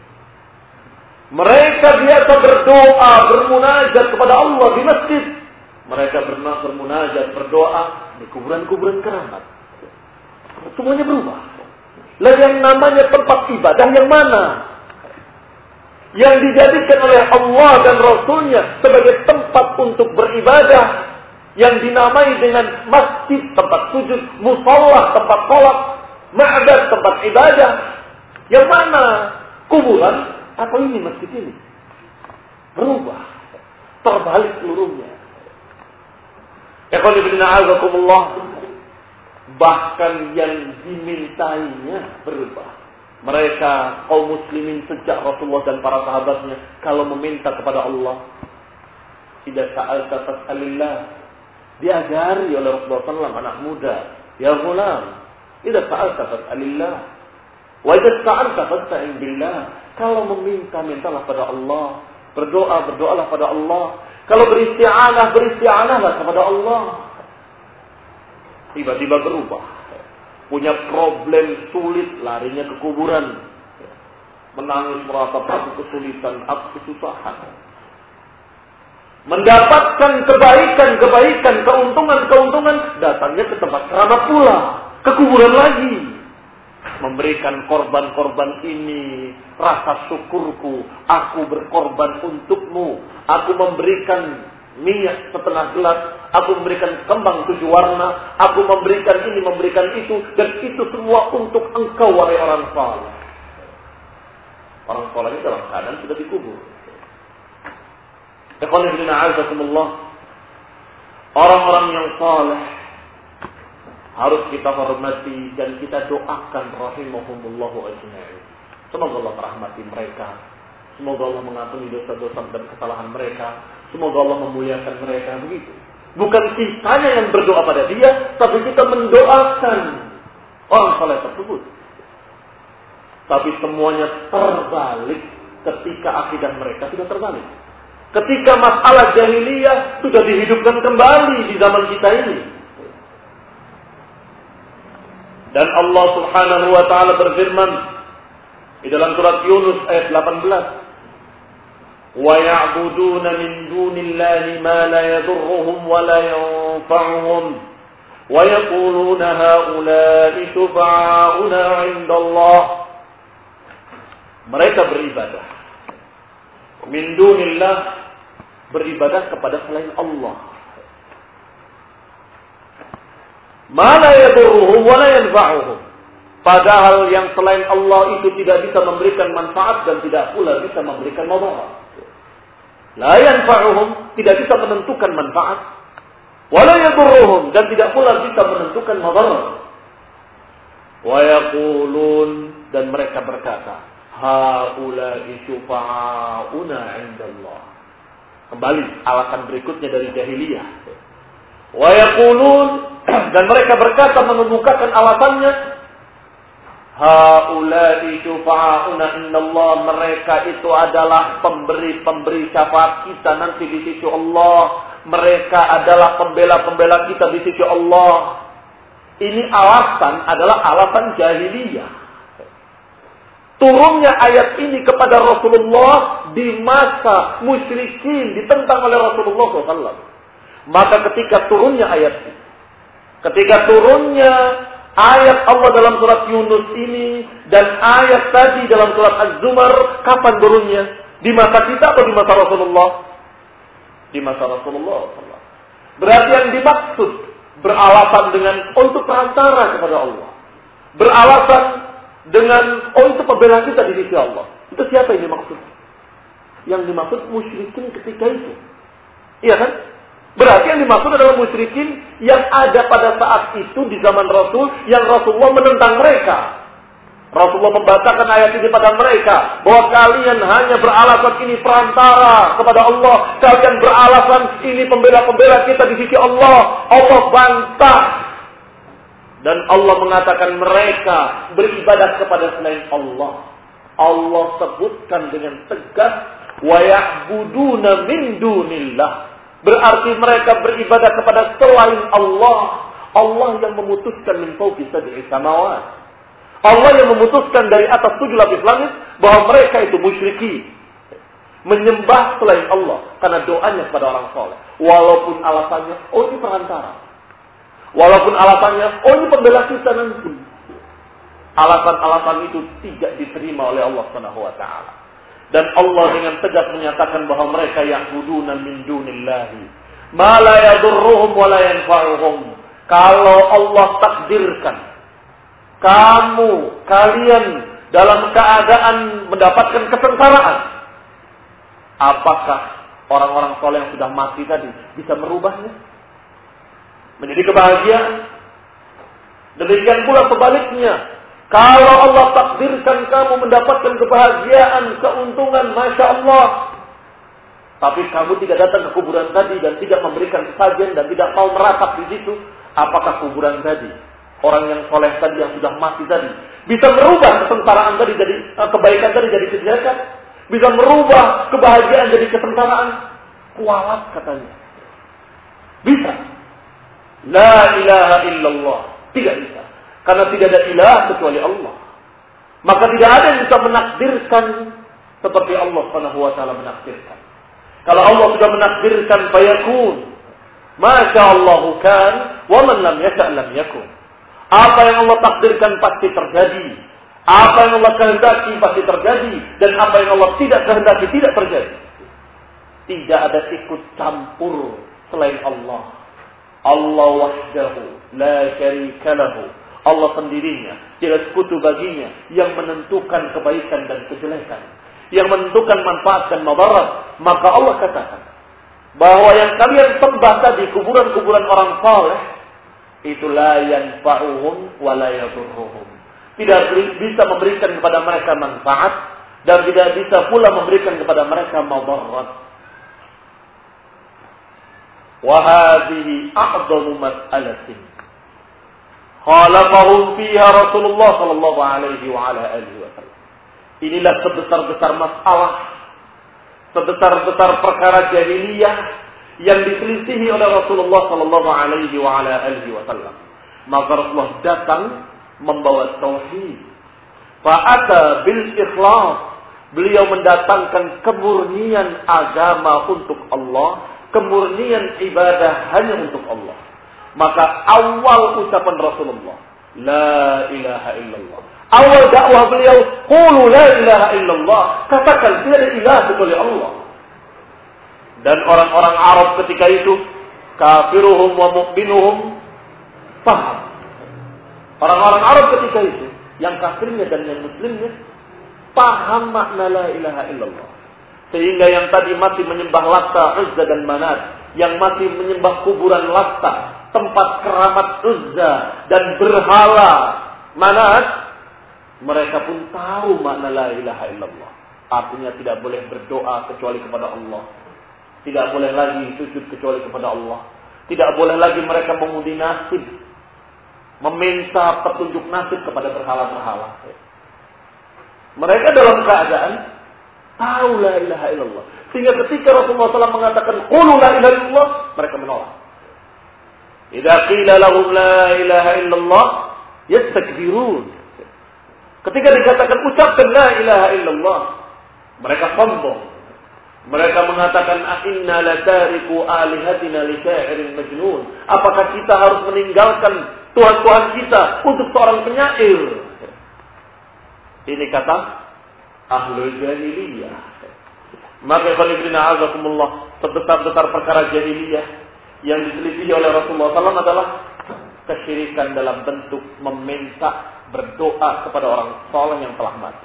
Mereka biasa berdoa, bermunajat kepada Allah di masjid. Mereka pernah bermunajat, berdoa di kuburan-kuburan keramat. Semuanya berubah. Lah yang namanya tempat ibadah yang mana? Yang dijadikan oleh Allah dan Rasulnya sebagai tempat untuk beribadah. Yang dinamai dengan masjid, tempat sujud, musallah, tempat sholat, ma'bad, tempat ibadah. Yang mana? Kuburan atau ini masjid ini? Berubah. Terbalik seluruhnya. Bahkan yang dimintainya berubah. Mereka kaum muslimin sejak Rasulullah dan para sahabatnya kalau meminta kepada Allah, tidak sa'alta fas'alillah, diajari oleh Rasulullah sallallahu alaihi wasallam anak muda, ya ghulam, tidak sa'alta fas'alillah, wa idza sa'alta fasta'in billah. Kalau meminta mintalah pada Allah, berdoa berdoalah pada Allah. Kalau beristi'anah, beristi'anahlah kepada Allah. Tiba-tiba berubah. Punya problem sulit, larinya ke kuburan. Menangis merasa aku kesulitan, aku kesusahan. Mendapatkan kebaikan-kebaikan, keuntungan-keuntungan, datangnya ke tempat keramat pula. Ke kuburan lagi. Memberikan korban-korban ini, rasa syukurku, aku berkorban untukmu, aku memberikan minyak setengah gelas, aku memberikan kembang tujuh warna, aku memberikan ini, memberikan itu, dan itu semua untuk engkau wahai orang saleh. Orang saleh dalam keadaan sudah dikubur. Orang-orang yang saleh harus kita hormati dan kita doakan rahimahumullahu ajma'in. Semoga Allah merahmati mereka. Semoga Allah mengampuni dosa-dosa dan kesalahan mereka. Semoga Allah memuliakan mereka. Begitu. Bukan kitanya yang berdoa pada dia, tapi kita mendoakan orang saleh tersebut. Tapi semuanya terbalik ketika akidah mereka sudah terbalik. Ketika masalah jahiliyah sudah dihidupkan kembali di zaman kita ini. Dan Allah Subhanahu wa taala berfirman di dalam surat Yunus ayat delapan belas, "Wa ya'buduna min dunillahi ma la yadurruhum wa la yanfa'uhum wa yaquluna haula'i shufa'auna 'inda Allah." Mereka beribadah min dunillah, beribadah kepada selain Allah. Ma la yadurruhum wa la yanfa'uhum. Padahal yang selain Allah itu tidak bisa memberikan manfaat dan tidak pula bisa memberikan madarat. La yanfa'uhum, tidak bisa menentukan manfaat. Wa la yadurruhum, dan tidak pula bisa menentukan madarat. Wa yaqulun, dan mereka berkata, haula'i syufa'auna 'inda Allah. Kembali alasan berikutnya dari jahiliyah. Wa yaqulun, dan mereka berkata mengemukakan alasannya, haula'i syufa'auna 'inda Allah, mereka itu adalah pemberi-pemberi syafaat kita nanti di sisi Allah. Mereka adalah pembela-pembela kita di sisi Allah. Ini alasan adalah alasan jahiliyah. Turunnya ayat ini kepada Rasulullah di masa musyrikin ditentang oleh Rasulullah shallallahu alaihi wasallam. Maka ketika turunnya ayat ini, ketika turunnya ayat Allah dalam surat Yunus ini dan ayat tadi dalam surat Az-Zumar, kapan turunnya? Di masa kita atau di masa Rasulullah? Di masa Rasulullah. Berarti yang dimaksud beralasan dengan untuk perantara kepada Allah, beralasan dengan oh itu pembela kita di sisi Allah. Itu siapa yang dimaksud? Yang dimaksud musyrikin ketika itu. Iya kan? Berarti yang dimaksud adalah musyrikin yang ada pada saat itu di zaman Rasul, yang Rasulullah menentang mereka. Rasulullah membacakan ayat ini pada mereka, bahwa kalian hanya beralasan ini perantara kepada Allah, kalian beralasan ini pembela-pembela kita di sisi Allah. Allah bantah. Dan Allah mengatakan mereka beribadah kepada selain Allah. Allah sebutkan dengan tegas, wa ya'buduna min dunillah. Berarti mereka beribadah kepada selain Allah. Allah yang memutuskan min fawqi sab'i samawat. Allah yang memutuskan dari atas tujuh lapis langit bahwa mereka itu musyriki, menyembah selain Allah karena doanya kepada orang soleh. Walaupun alasannya, oh ini perantara. Walaupun alasannya, oh ini pembela kita nanti. Alasan-alasan itu tidak diterima oleh Allah Subhanahu wa taala. Dan Allah dengan tegas menyatakan bahwa mereka ya'buduna min dunillahi ma la yadurruhum wa la yanfa'uhum. Kalau Allah takdirkan kamu, kalian dalam keadaan mendapatkan kesengsaraan, apakah orang-orang soleh yang sudah mati tadi bisa merubahnya menjadi kebahagiaan? Demikian pula sebaliknya, kalau Allah takdirkan kamu mendapatkan kebahagiaan, keuntungan, Masya Allah, tapi kamu tidak datang ke kuburan tadi dan tidak memberikan sesajen dan tidak mau meratap di situ, apakah kuburan tadi, orang yang soleh tadi yang sudah mati tadi, bisa merubah kesengsaraan tadi jadi kebaikan tadi jadi kejelekan? Bisa merubah kebahagiaan jadi kesengsaraan? Kualat katanya. Bisa. La ilaha illallah. Tidak bisa. Karena tidak ada ilah kecuali Allah. Maka tidak ada yang bisa menakdirkan seperti Allah Subhanahu wa taala menakdirkan. Kalau Allah sudah menakdirkan fayakun. Masya Allah kan, wa man lam yasha' lam yakun. Apa yang Allah takdirkan pasti terjadi. Apa yang Allah kehendaki pasti terjadi. Dan apa yang Allah tidak kehendaki tidak terjadi. Tidak ada ikut campur selain Allah. Allah wahdahu la syarika lahu. Allah sendirinya, tidak sekutu baginya yang menentukan kebaikan dan kejelekan, yang menentukan manfaat dan madarat. Maka Allah katakan bahwa yang kalian sembah tadi, kuburan-kuburan orang saleh, itu la yanfa'uhum wa la yadurruhum. Tidak bisa memberikan kepada mereka manfaat dan tidak bisa pula memberikan kepada mereka madarat. Wa hadhihi a'dhamu mas'alatin khalaqahum fiha Rasulullah sallallahu alaihi wa ala alihi wasallam. Inilah sebesar-besar masalah, sebesar-besar perkara jahiliyah yang diselisihi oleh Rasulullah sallallahu alaihi wa ala alihi wasallam. Maka Rasulullah datang membawa tauhid. Fa'ata bil ikhlas. Beliau mendatangkan kemurnian agama untuk Allah, kemurnian ibadah hanya untuk Allah. Maka awal ucapan Rasulullah, la ilaha illallah. Awal dakwah beliau, qulu la ilaha illallah. Katakan tidak ada ilah kecuali Allah. Dan orang-orang Arab ketika itu, kafiruhum wa mu'minuhum, paham. Orang-orang Arab ketika itu, yang kafirnya dan yang muslimnya, paham makna la ilaha illallah. Sehingga yang tadi masih menyembah Latta, Uzza dan Manat, yang masih menyembah kuburan Latta, tempat keramat Uzza dan berhala Manat, mereka pun tahu makna la ilaha illallah. Artinya tidak boleh berdoa kecuali kepada Allah. Tidak boleh lagi sujud kecuali kepada Allah. Tidak boleh lagi mereka mengundi nasib, meminta petunjuk nasib kepada berhala-berhala. Mereka dalam keadaan tahu la ilaha illallah. Sehingga ketika Rasulullah shallallahu alaihi wasallam mengatakan qulu la ilaha illallah, mereka menolak. Idza qila lahum la ilaha illallah yastakbirun. Ketika dikatakan ucapkan la ilaha illallah, mereka sombong. Mereka mengatakan inna latariku alihatina li sya'irin majnun. Apakah kita harus meninggalkan tuhan-tuhan kita untuk seorang penyair? Ini kata ahlul jahiliyah. Maka khalifina azakumullah, sebesar-besar perkara jahiliyah yang diselisihi oleh Rasulullah shallallahu alaihi wasallam adalah kesyirikan dalam bentuk meminta berdoa kepada orang saleh yang telah mati.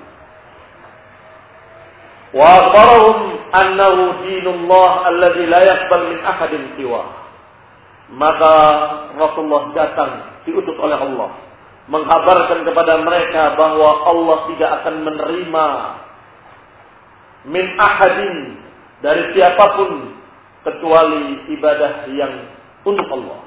Wa akhbarahum annahu dinullah alladzi la yaqbal min ahadin siwa. Maka Rasulullah datang diutus oleh Allah menghabarkan kepada mereka bahwa Allah tidak akan menerima min ahadin, dari siapapun kecuali ibadah yang untuk Allah.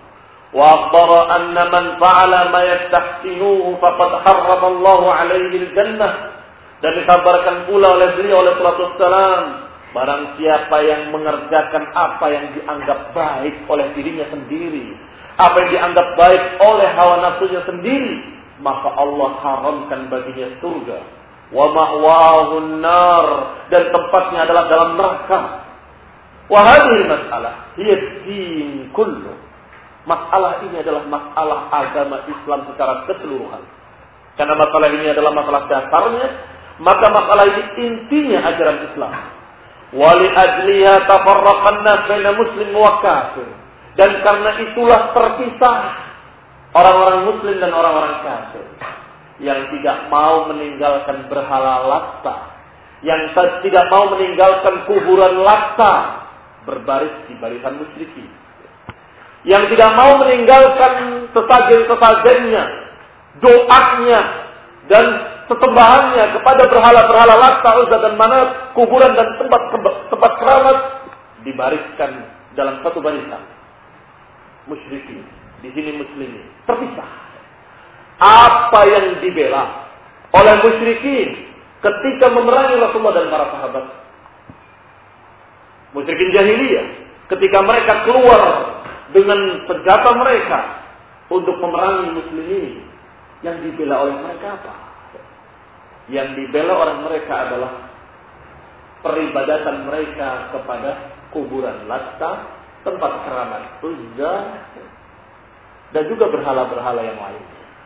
Wa akhbara anna man fa'ala ma yastahsinuhu faqad harrama Allah 'alaihi al-jannah. Dan dikabarkan pula oleh beliau oleh sallallahu alaihi wasallam, barang siapa yang mengerjakan apa yang dianggap baik oleh dirinya sendiri, apa yang dianggap baik oleh hawa nafsunya sendiri, maka Allah haramkan baginya surga. Wa ma'wahun nar, dan tempatnya adalah dalam neraka. Wa hadhihi masalah hiya din kullu. Masalah ini adalah masalah agama Islam secara keseluruhan. Karena masalah ini adalah masalah dasarnya, maka masalah ini intinya ajaran Islam. Wa li ajliha tafarraqan nas baina muslim wa kafir. Dan karena itulah terpisah orang-orang muslim dan orang-orang kafir. Yang tidak mau meninggalkan berhala Latta, yang tidak mau meninggalkan kuburan Latta, berbaris di barisan musyrikin. Yang tidak mau meninggalkan sesajen-sesajennya, doanya, dan sesembahannya kepada berhala-berhala Latta, Uzza dan Manat, kuburan dan tempat tempat keramat, dibariskan dalam satu barisan. Musyrikin, di sini muslimin, terpisah. Apa yang dibela oleh musyrikin ketika memerangi Rasulullah dan para sahabat? Musyrikin jahiliyah ketika mereka keluar dengan senjata mereka untuk memerangi muslimin, yang dibela oleh mereka apa? Yang dibela oleh mereka adalah peribadatan mereka kepada kuburan Latta, tempat keramat Uzza, dan juga berhala-berhala yang lain.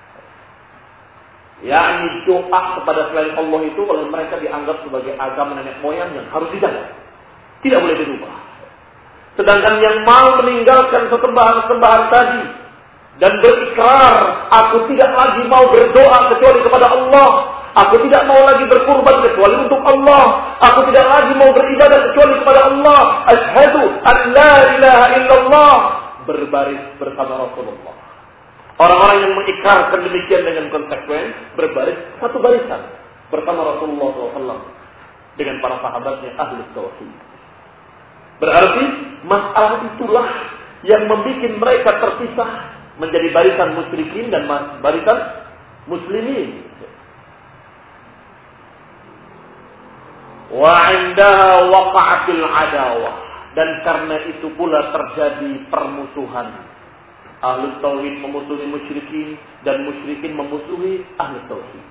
Yakni doa kepada selain Allah itu oleh mereka dianggap sebagai agama nenek moyang yang harus dijaga, tidak boleh dirubah. Sedangkan yang mau meninggalkan sesembahan-sembahan tadi dan berikrar, aku tidak lagi mau berdoa kecuali kepada Allah, aku tidak mau lagi berkurban kecuali untuk Allah, aku tidak lagi mau beribadah kecuali kepada Allah, asyhadu an la ilaha illallah, berbaris bersama Rasulullah. Orang-orang yang mengikrarkan demikian dengan konsekuen, berbaris satu barisan bersama Rasulullah shallallahu alaihi wasallam dengan para sahabatnya ahli tauhid. Berarti masalah itulah yang membuat mereka terpisah menjadi barisan musyrikin dan barisan muslimin. Wa 'indaha waqa'atil adawah, dan karena itu pula terjadi permusuhan. Ahli tauhid memusuhi musyrikin dan musyrikin memusuhi ahli tauhid.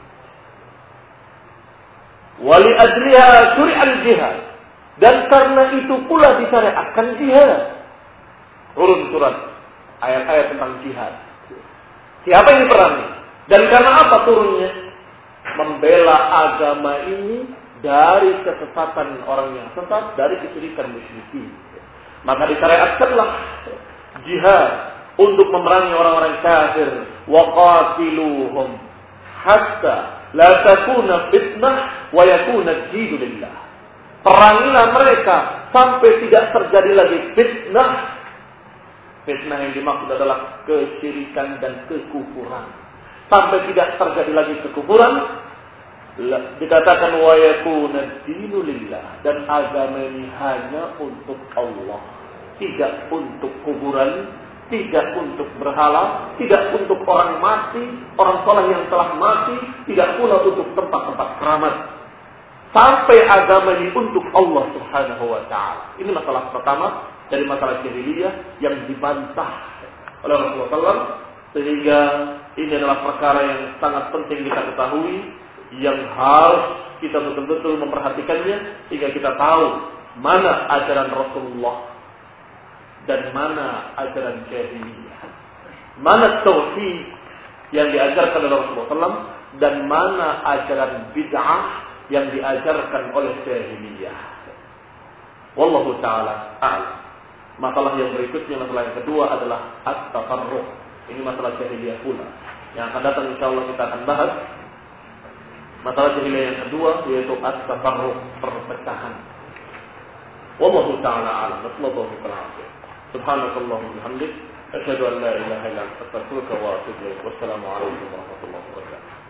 Wa li ajliha syuri'al jihad, dan karena itu pula disyariatkan jihad. Turun surat ayat-ayat tentang jihad. Siapa yang diperangi? Dan karena apa turunnya? Membela agama ini dari kesesatan orang yang sesat, dari kesyirikan musyrikin. Maka disyariatkanlah jihad untuk memerangi orang-orang kafir. Wa qatiluhum hatta la takuna fitnah wa yakuna ad-dinu lillah. Perangilah mereka sampai tidak terjadi lagi fitnah. Fitnah yang dimaksud adalah kesyirikan dan kekufuran. Sampai tidak terjadi lagi kekufuran, dikatakan wa yakuna ad-dinu lillah, dan agama ini hanya untuk Allah, tidak untuk kuburan, tidak untuk berhala, tidak untuk orang mati, orang soleh yang telah mati, tidak pula untuk tempat-tempat keramat. Sampai agama ini untuk Allah Subhanahu wa ta'ala. Ini masalah pertama dari masalah jahiliyah yang dibantah oleh Rasulullah shallallahu alaihi wasallam, sehingga ini adalah perkara yang sangat penting kita ketahui, yang harus kita betul-betul memperhatikannya, sehingga kita tahu mana ajaran Rasulullah dan mana ajaran jahiliyah, mana tauhid yang diajarkan oleh Rasulullah shallallahu alaihi wasallam dan mana ajaran bid'ah yang diajarkan oleh jahiliyah. Wallahu ta'ala a'lam. Masalah yang berikutnya, masalah yang kedua adalah at-tafarruq. Ini masalah jahiliyah pula. Yang akan datang insyaallah kita akan bahas masalah jahiliyah yang kedua, yaitu at-tafarruq, perpecahan. Wallahu ta'ala a'lam. Wassallallahu alaihi Subhanakallahumma wa bihamdik, asyhadu an la ilaha illa anta, astaghfiruka wa atubu ilaik. Wassalamu alaikum warahmatullahi wabarakatuh.